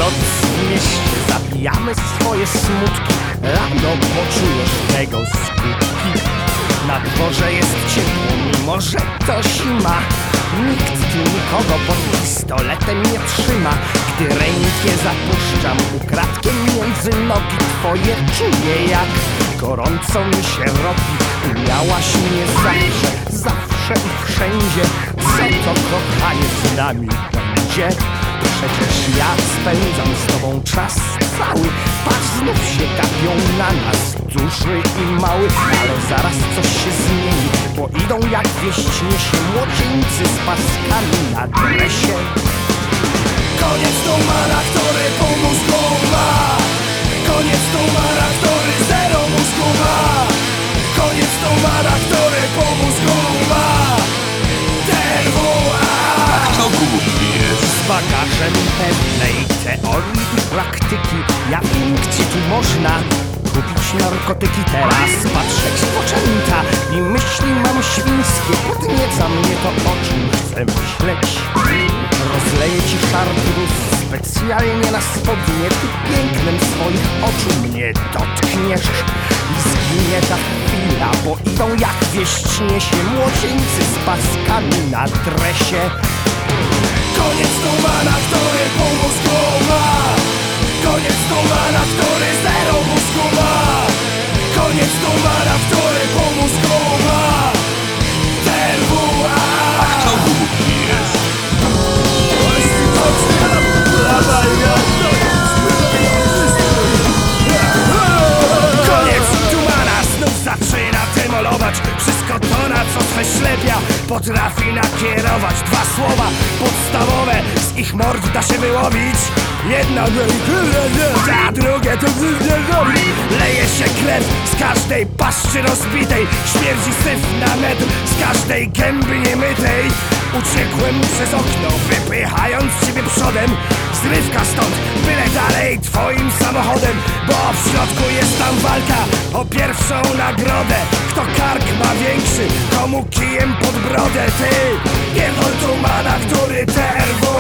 noc w mieście, zabijamy swoje smutki. Rano poczujesz tego skutki. Na dworze jest ciepło, mimo że to zima. Nikt tu nikogo pod pistoletem nie trzyma. Gdy rękę zapuszczam ukradkiem między nogi twoje, czuję jak gorąco mi się robi. Umiałaś mnie zawsze i wszędzie. Co to kochanie z nami będzie? Przecież ja spędzam z tobą czas cały. Patrz, znów się gapią na nas duży i mały. Ale zaraz coś się zmieni, bo idą jak wieść niesie młodzieńcy z paskami na dresie. Koniec Tomana, który pół mózgu ma. Koniec Tomana, który zero mózgu ma. Koniec Tomana, który pół mózgu ma. TWA. Kto głupi jest? Z bagażem pewnej teorii i praktyki. Ja wiem, gdzie tu można kupić narkotyki. Teraz patrzę w oczęta i myśli mam świńskie. Podnieca mnie to, o czym chcę myśleć. Rozleję ci szartrus specjalnie na spodnie. Ty pięknem swoich oczu mnie dotkniesz i zginie ta chwila, bo idą jak wieść niesie młodzieńcy z paskami na dresie. Koniec Tomana, który pół mózgu ma. Koniec Tomana, który zero mózgu ma. Koniec Tomana, który pół mózgu ma. TWA. Kto głupi jest? Koniec Tomana znów zaczyna demolować wszystko to, na co twe ślepia potrafi nakierować. Dwa słowa podstawowe, z ich mord da się wyłowić. Jedno, a drugie to robi. Leje się krew z każdej paszczy rozbitej. Śmierdzi syf na metr z każdej gęby niemytej. Uciekłem przez okno, wypychając ciebie przodem. Zrywka stąd, byle dalej twoim samochodem. Bo w środku jest tam walka o pierwszą nagrodę. Kto kark ma większy, komu kijem pod brodę. Ty, nie Tomana, który TRW